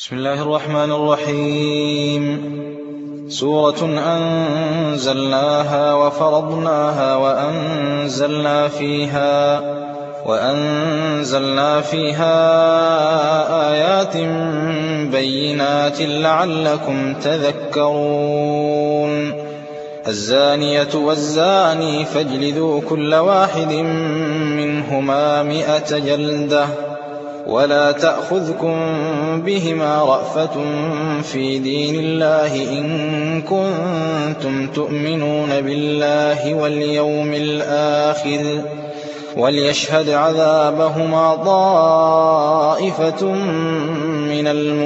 بسم الله الرحمن الرحيم. سورة أنزلناها وفرضناها وأنزلنا فيها آيات بينات لعلكم تذكرون. الزانية والزاني فاجلدوا كل واحد منهما 100 جلدة ولا تأخذكم بهما رأفة في دين الله إن كنتم تؤمنون بالله واليوم الآخر وليشهد عذابهما طائفة من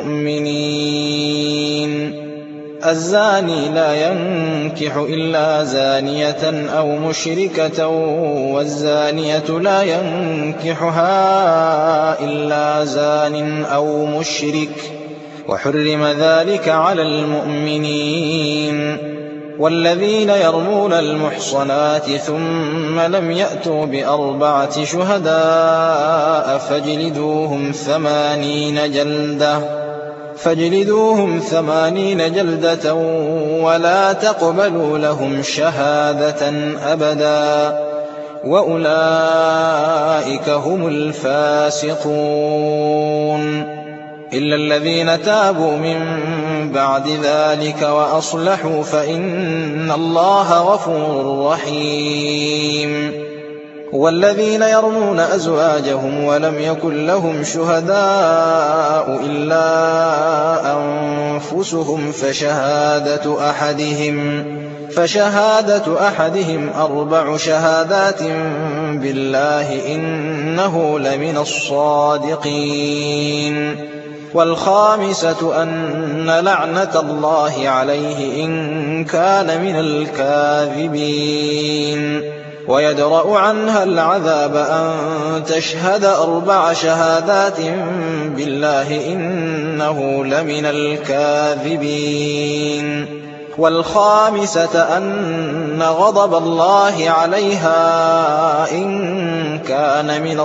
المؤمنين. الزاني لا ينكح إلا زانية أو مشركة والزانية لا ينكحها إلا زان أو مشرك وحرم ذلك على المؤمنين. والذين يرمون المحصنات ثم لم يأتوا ب4 شهداء فاجلدوهم 80 جلدة ولا تقبلوا لهم شهادة أبدا وأولئك هم الفاسقون. إلا الذين تابوا من بعد ذلك وأصلحوا فإن الله غفور رحيم. والذين يرمون أزواجهم ولم يكن لهم شهداء إلا أنفسهم فشهادة أحدهم 4 شهادات بالله إنه لمن الصادقين. والخامسة أن لعنة الله عليه إن كان من الكاذبين. ويدرأ عنها العذاب أن تشهد 4 شهادات بالله إنه لمن الكاذبين. والخامسة أن غضب الله عليها إن كان من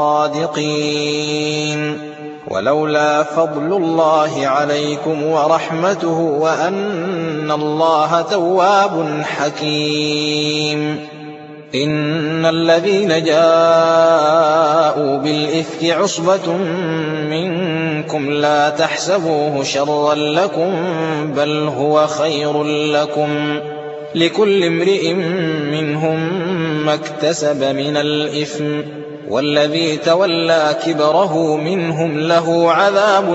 الصادقين. ولولا فضل الله عليكم ورحمته وأن الله تواب حكيم. إن الذين جاءوا بالإفك عصبة منكم لا تحسبوه شرا لكم بل هو خير لكم لكل امرئ منهم ما اكتسب من الإثم والذي تولى كبره منهم له عذاب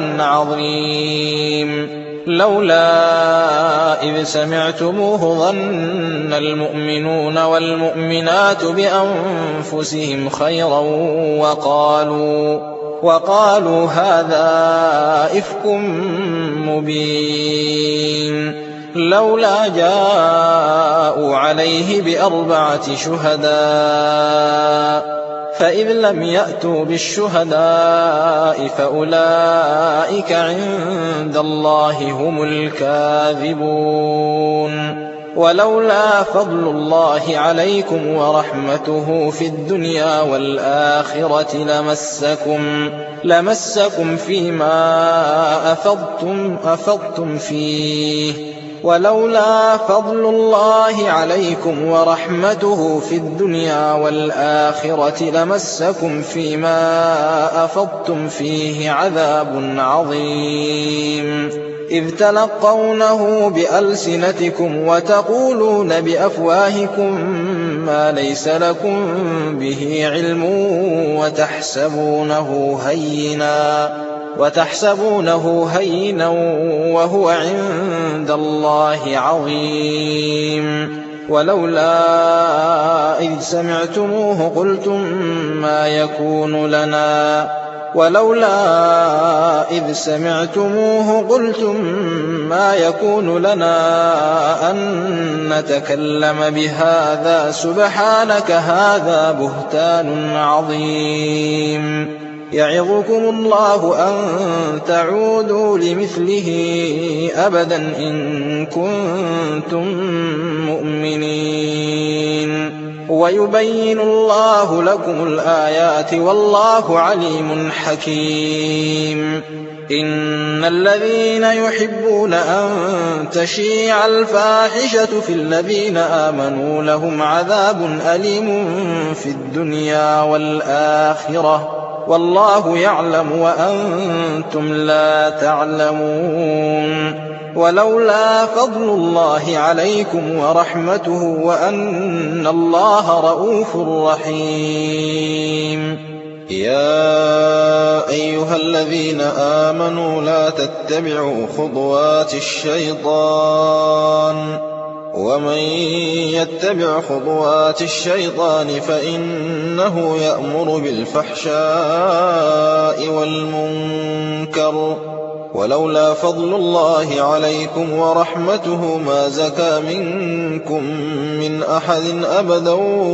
عظيم. لولا إذ سمعتموه ظن المؤمنون والمؤمنات بأنفسهم خيرا وقالوا هذا إفك مبين. لولا جاءوا عليه ب4 شهداء فإذ لم يأتوا بالشهداء فأولئك عند الله هم الكاذبون. ولولا فضل الله عليكم ورحمته في الدنيا والآخرة لمسكم فيما أفضتم فيه. ولولا فضل الله عليكم ورحمته في الدنيا والآخرة لمسكم فيما أفضتم فيه عذاب عظيم. إذ تلقونه بألسنتكم وتقولون بأفواهكم ما ليس لكم به علم وتحسبونه هينا وهو عند الله عظيم. ولولا إذ سمعتموه قلتم ما يكون لنا أن نتكلم بهذا سبحانك هذا بهتان عظيم. يعظكم الله أن تعودوا لمثله أبدا إن كنتم مؤمنين. ويبين الله لكم الآيات والله عليم حكيم. إن الذين يحبون أن تشيع الفاحشة في الذين آمنوا لهم عذاب أليم في الدنيا والآخرة والله يعلم وأنتم لا تعلمون ولولا فضل الله عليكم ورحمته وأن الله رءوف رحيم يا أيها الذين آمنوا لا تتبعوا خطوات الشيطان ومن يتبع خطوات الشيطان فإنه يأمر بالفحشاء والمنكر ولولا فضل الله عليكم ورحمته ما زكى منكم من أحد أبدا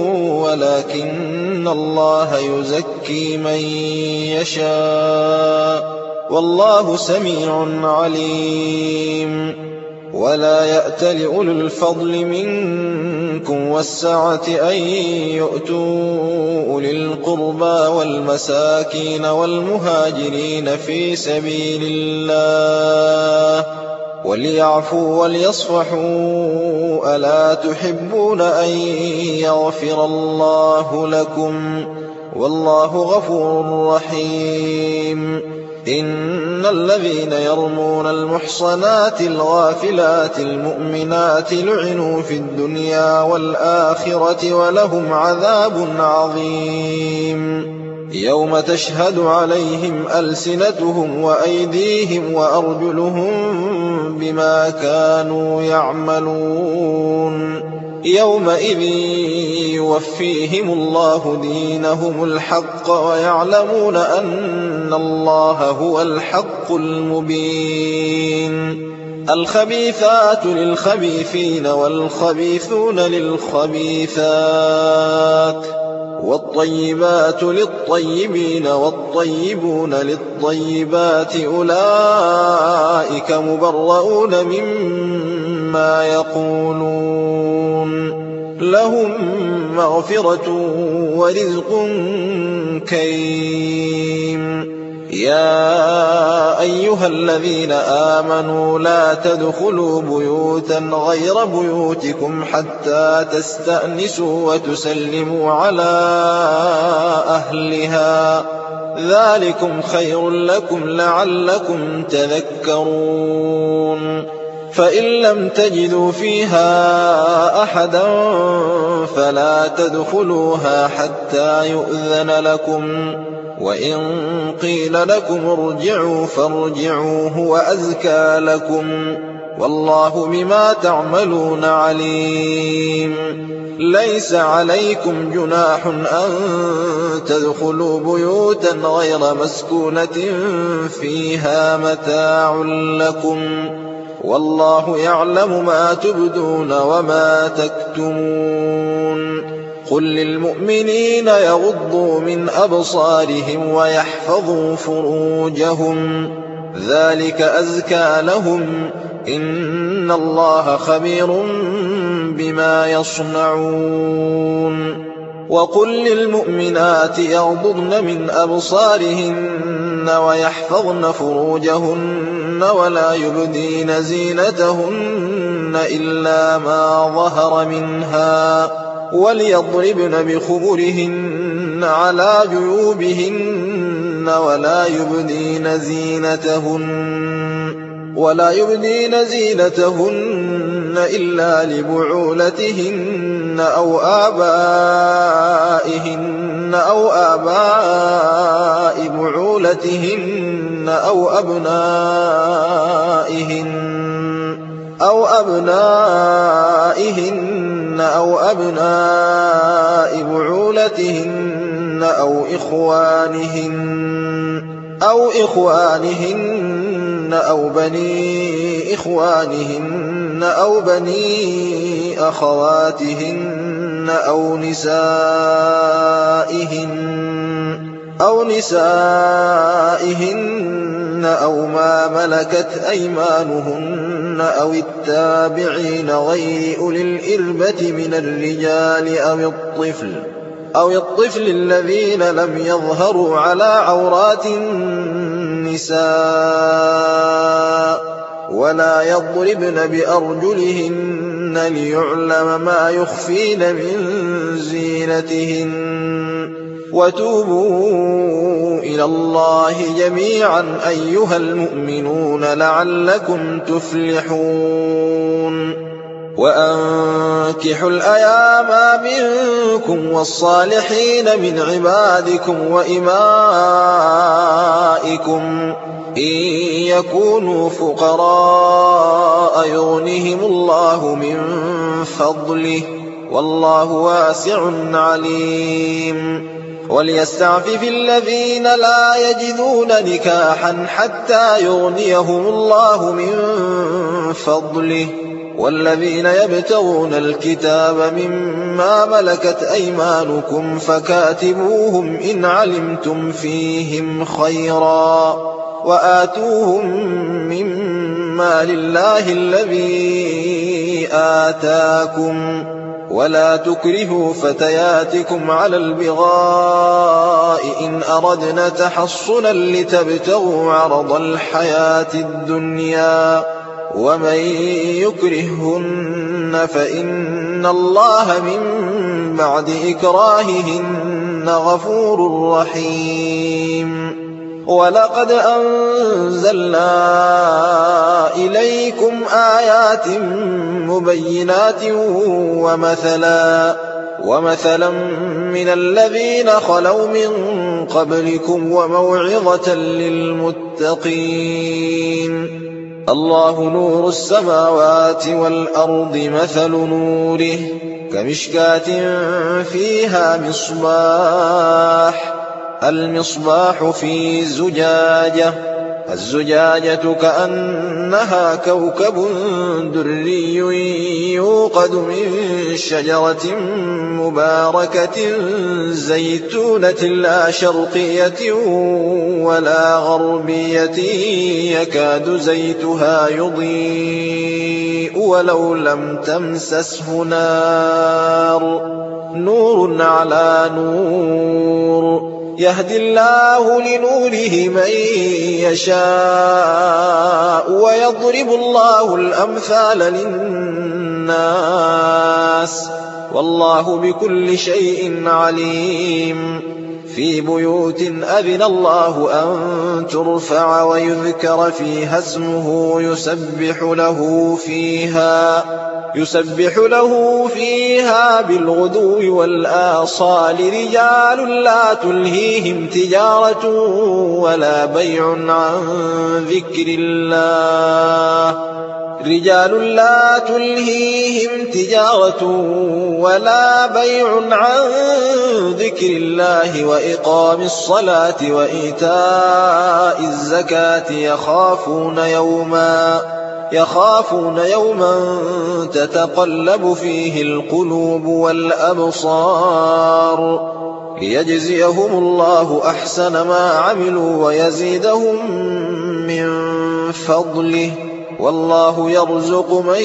ولكن الله يزكي من يشاء والله سميع عليم ولا يأتل أولو الفضل منكم والسعة أن يؤتوا أولي القربى والمساكين والمهاجرين في سبيل الله وليعفوا وليصفحوا ألا تحبون أن يغفر الله لكم والله غفور رحيم إن الذين يرمون المحصنات الغافلات المؤمنات لعنوا في الدنيا والآخرة ولهم عذاب عظيم يوم تشهد عليهم ألسنتهم وأيديهم وأرجلهم بما كانوا يعملون يومئذ يوفيهم الله دينهم الحق ويعلمون أن الله هو الحق المبين الخبيثات للخبيثين والخبيثون للخبيثات والطيبات للطيبين والطيبون للطيبات أولئك مبرؤون مما يقولون لهم مغفرة ورزق كريم يا أيها الذين آمنوا لا تدخلوا بيوتا غير بيوتكم حتى تستأنسوا وتسلموا على أهلها ذلكم خير لكم لعلكم تذكرون فإن لم تجدوا فيها أحدا فلا تدخلوها حتى يؤذن لكم وإن قيل لكم ارجعوا فارجعوا هو أزكى لكم والله بما تعملون عليم ليس عليكم جناح أن تدخلوا بيوتا غير مسكونة فيها متاع لكم والله يعلم ما تبدون وما تكتمون قل للمؤمنين يغضوا من أبصارهم ويحفظوا فروجهم ذلك أزكى لهم إن الله خبير بما يصنعون وقل للمؤمنات يغضضن من أبصارهن ويحفظن فروجهن ولا يبدين زينتهن إلا ما ظهر منها وليضربن بخمرهن على جيوبهن ولا يبدين زينتهن إلا لبعولتهن أو آباء بعولتهن أو أبنائهن أو بعولتهن أو إخوانهن أو بني إخوانهن أو بني أخواتهن أو نسائهن أو ما ملكت أيمانهن أو التابعين غير أولي الإربة من الرجال أو الطفل الذين لم يظهروا على عورات النساء النساء ولا يضربن بأرجلهن ليعلم ما يخفين من زينتهن وتوبوا إلى الله جميعا أيها المؤمنون لعلكم تفلحون وأنكحوا الأيام منكم والصالحين من عبادكم وإمائكم إن يكونوا فقراء يغنهم الله من فضله والله واسع عليم وليستعفف الذين لا يجدون نكاحا حتى يغنيهم الله من فضله والذين يبتغون الكتاب مما ملكت أيمانكم فكاتبوهم إن علمتم فيهم خيرا وآتوهم مما لله الذي آتاكم ولا تكرهوا فتياتكم على البغاء إن أردنا تحصنا لتبتغوا عرض الحياة الدنيا ومن يكرههن فإن الله من بعد إكراههن غفور رحيم ولقد أنزلنا إليكم آيات مبينات ومثلا من الذين خلوا من قبلكم وموعظة للمتقين الله نور السماوات والأرض مثل نوره كمشكاة فيها مصباح المصباح في زجاجة الزجاجة كأنها كوكب دري يوقد من شجرة مباركة زيتونة لا شرقية ولا غربية يكاد زيتها يضيء ولو لم تمسسه نور على نور يهدي الله لنوره من يشاء ويضرب الله الأمثال للناس والله بكل شيء عليم في بيوت أذن الله أن ترفع ويذكر فيها اسمه يسبح له فيها بالغدو والآصال رجال لا تلهيهم تجارة ولا بيع عن ذكر الله وإقام الصلاة وإيتاء الزكاة يخافون يوما تتقلب فيه القلوب والأبصار ليجزيهم الله أحسن ما عملوا ويزيدهم من فضله والله يرزق من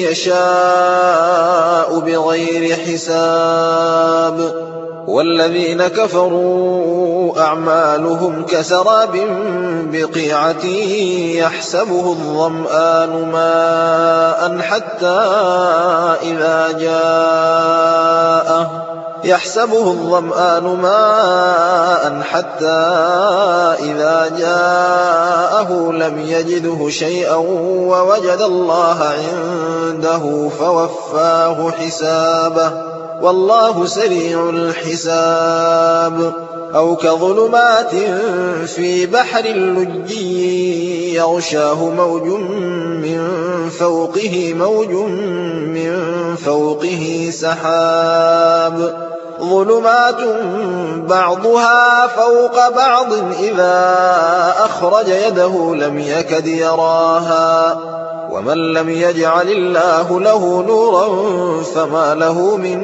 يشاء بغير حساب والذين كفروا أعمالهم كسراب بقيعة يحسبه الظمآن ماء حتى إذا جاءه لم يجده شيئا ووجد الله عنده فوفاه حسابه والله سريع الحساب أو كظلمات في بحر لجي يغشاه موج من فوقه سحاب ظلمات بعضها فوق بعض إذا أخرج يده لم يكد يراها ومن لم يجعل الله له نورا فما له من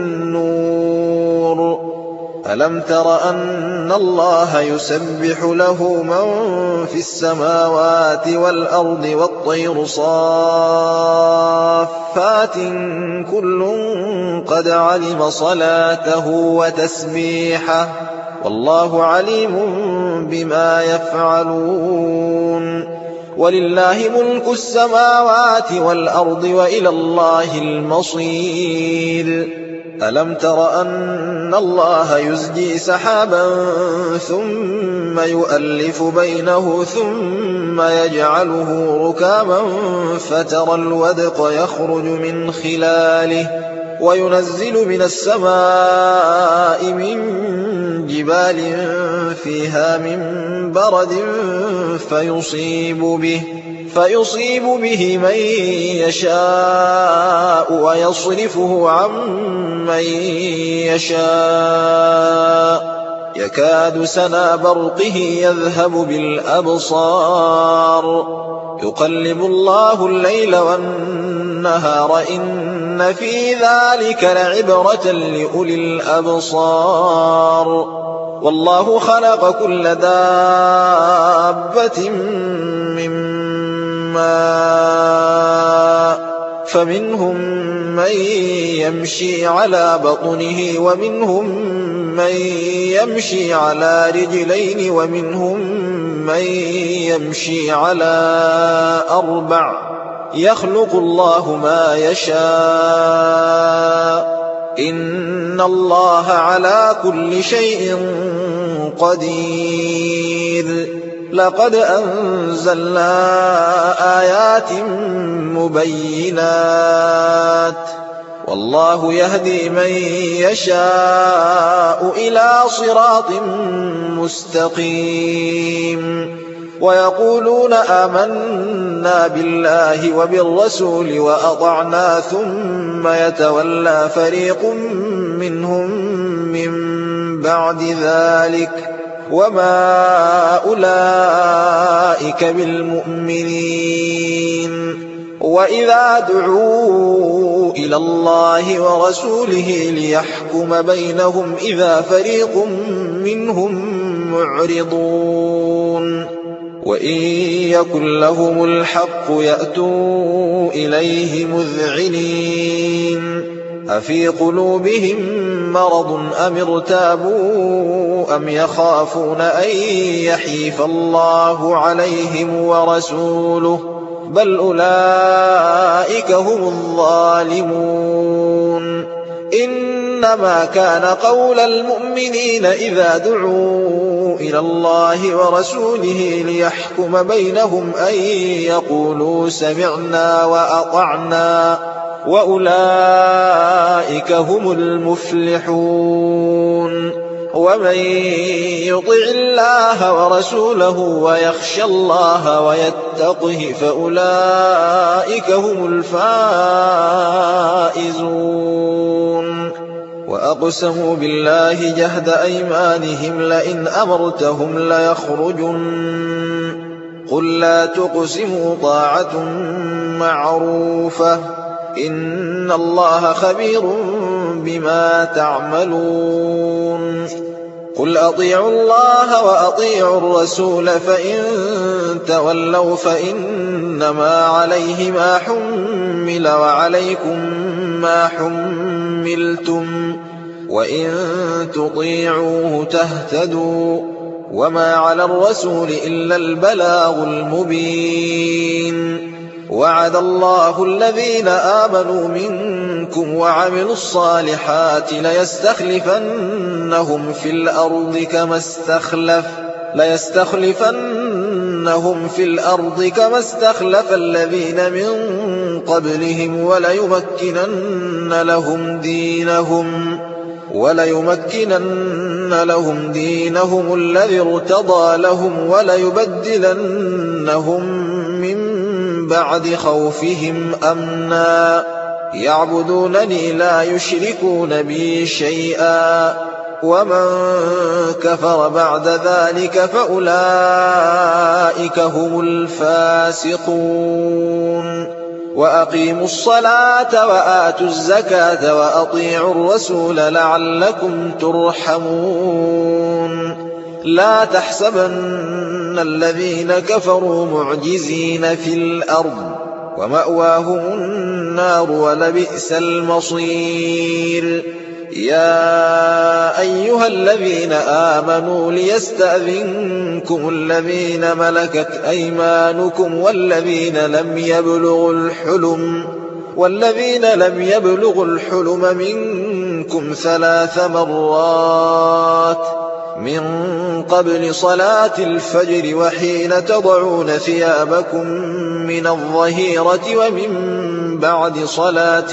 نور ألم تر أن الله يسبح له من في السماوات والأرض والطير صافات كل قد علم صلاته والله عليم بما يفعلون ولله ملك السماوات والأرض وإلى الله المصير ألم تر أن الله يزجي سحابا ثم يؤلف بينه ثم يجعله ركاما فترى الودق يخرج من خلاله وينزل من السماء من جبال فيها من برد فيصيب به من يشاء ويصرفه عن من يشاء يكاد سنا برقه يذهب بالأبصار يقلب الله الليل والنهار إن في ذلك لعبرة لأولي الأبصار والله خلق كل دابة من ماء فمنهم من يمشي على بطنه ومنهم من يمشي على رجلين ومنهم من يمشي على أربع يخلق الله ما يشاء إن الله على كل شيء قدير لقد أنزلنا آيات مبينات والله يهدي من يشاء إلى صراط مستقيم ويقولون آمنا بالله وبالرسول وأطعنا ثم يتولى فريق منهم من بعد ذلك وما أولئك بالمؤمنين وإذا دعوا إلى الله ورسوله ليحكم بينهم إذا فريق منهم معرضون وإن يكن لهم الحق يأتوا إليه مذعنين أفي قلوبهم مرض أم ارتابوا أم يخافون أن يحيف الله عليهم ورسوله بل أولئك هم الظالمون إنما كان قول المؤمنين إذا دعوا إلى الله ورسوله ليحكم بينهم أن يقولوا سمعنا وأطعنا وأولئك هم المفلحون ومن يطع الله ورسوله ويخشى الله ويتقه فأولئك هم الفائزون وأقسموا بالله جهد أيمانهم لئن أمرتهم ليخرجن قل لا تقسموا طاعة معروفة إن الله خبير بما تعملون قل أطيعوا الله وأطيعوا الرسول فإن تولوا فإنما عليه ما حمل وعليكم ما حملتم وإن تطيعوه تهتدوا وما على الرسول إلا البلاغ المبين وعد الله الذين آمنوا منكم وعملوا الصالحات ليستخلفنهم في الأرض كما استخلف الذين من قبلهم وليمكنن لهم دينهم الذي ارتضى لهم وليبدلنهم من بعد خوفهم أمنا يعبدونني لا يشركون بي شيئا ومن كفر بعد ذلك فأولئك هم الفاسقون وأقيموا الصلاة وآتوا الزكاة وأطيعوا الرسول لعلكم ترحمون لا تحسبن الذين كفروا معجزين في الأرض ومأواهم النار ولبئس المصير يا أيها الذين آمنوا ليستأذنكم الذين ملكت أيمانكم والذين لم يبلغوا الحلم منكم 3 مرات من قبل صلاة الفجر وحين تضعون ثيابكم من الظهيرة ومن بعد صلاة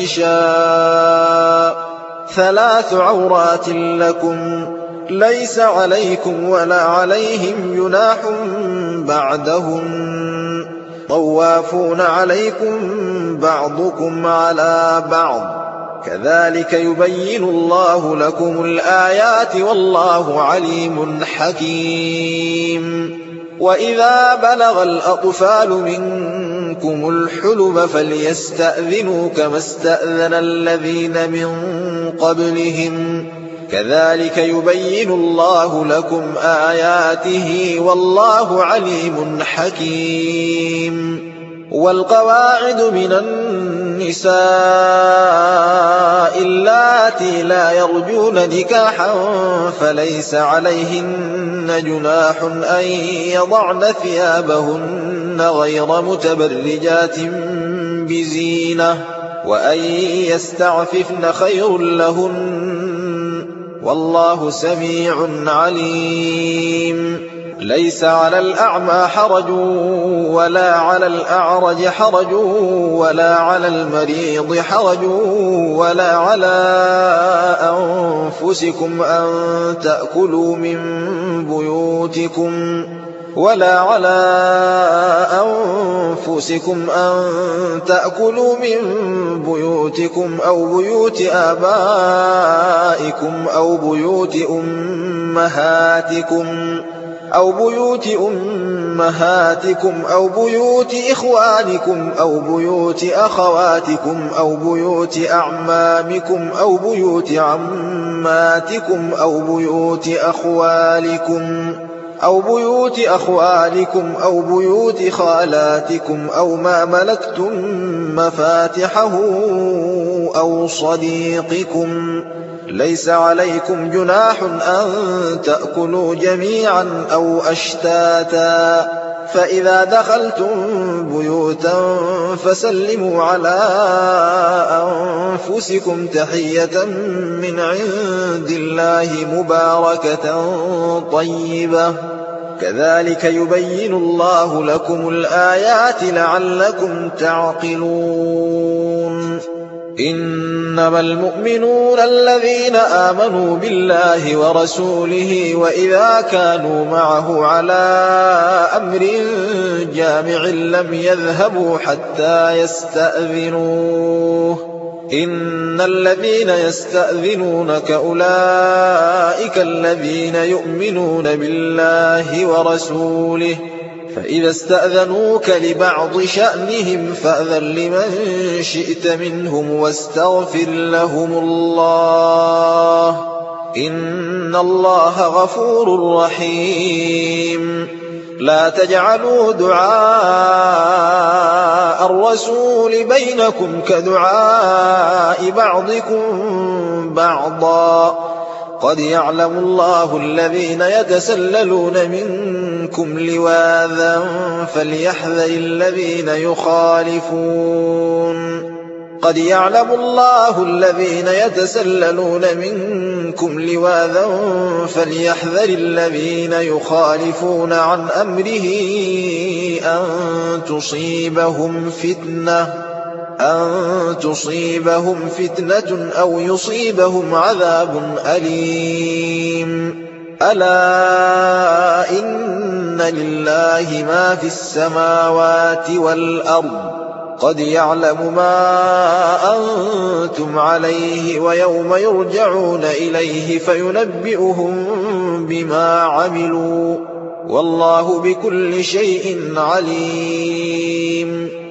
العشاء 3 عورات لكم ليس عليكم ولا عليهم جناح بعدهم طوافون عليكم بعضكم على بعض كذلك يبين الله لكم الآيات والله عليم حكيم وإذا بلغ الأطفال منكم الحلم فليستأذنوا كما استأذن الذين من قبلهم كذلك يبين الله لكم آياته والله عليم حكيم والقواعد من النساء اللاتي لا يرجون نكاحا فليس عليهن جناح أن يضعن ثيابهن غير متبرجات بزينة وأن يستعففن خير لهن والله سميع عليم ليس على الأعمى حرج ولا على الأعرج حرج ولا على المريض حرج ولا على أنفسكم أن تأكلوا من بيوتكم أو بيوت آبائكم أو بيوت أمهاتكم أو بيوت إخوانكم أو بيوت أخواتكم أو بيوت أعمامكم أو بيوت عماتكم أو بيوت أخوالكم أو بيوت خالاتكم أو ما ملكتم مفاتحه أو صديقكم ليس عليكم جناح أن تأكلوا جميعا أو أشتاتا فإذا دخلتم بيوتا فسلموا على أنفسكم تحية من عند الله مباركة طيبة كذلك يبين الله لكم الآيات لعلكم تعقلون إنما المؤمنون الذين آمنوا بالله ورسوله وإذا كانوا معه على أمر جامع لم يذهبوا حتى يستأذنوه إن الذين يستأذنونك أولئك الذين يؤمنون بالله ورسوله فإذا استأذنوك لبعض شأنهم فأذن لمن شئت منهم واستغفر لهم الله إن الله غفور رحيم لا تجعلوا دعاء الرسول بينكم كدعاء بعضكم بعضا قد يعلم الله الذين يتسللون منكم لواذا فليحذر الذين يخالفون عن أمره أن تصيبهم فتنة أو يصيبهم عذاب أليم ألا إن لله ما في السماوات والأرض قد يعلم ما أنتم عليه ويوم يرجعون إليه فينبئهم بما عملوا والله بكل شيء عليم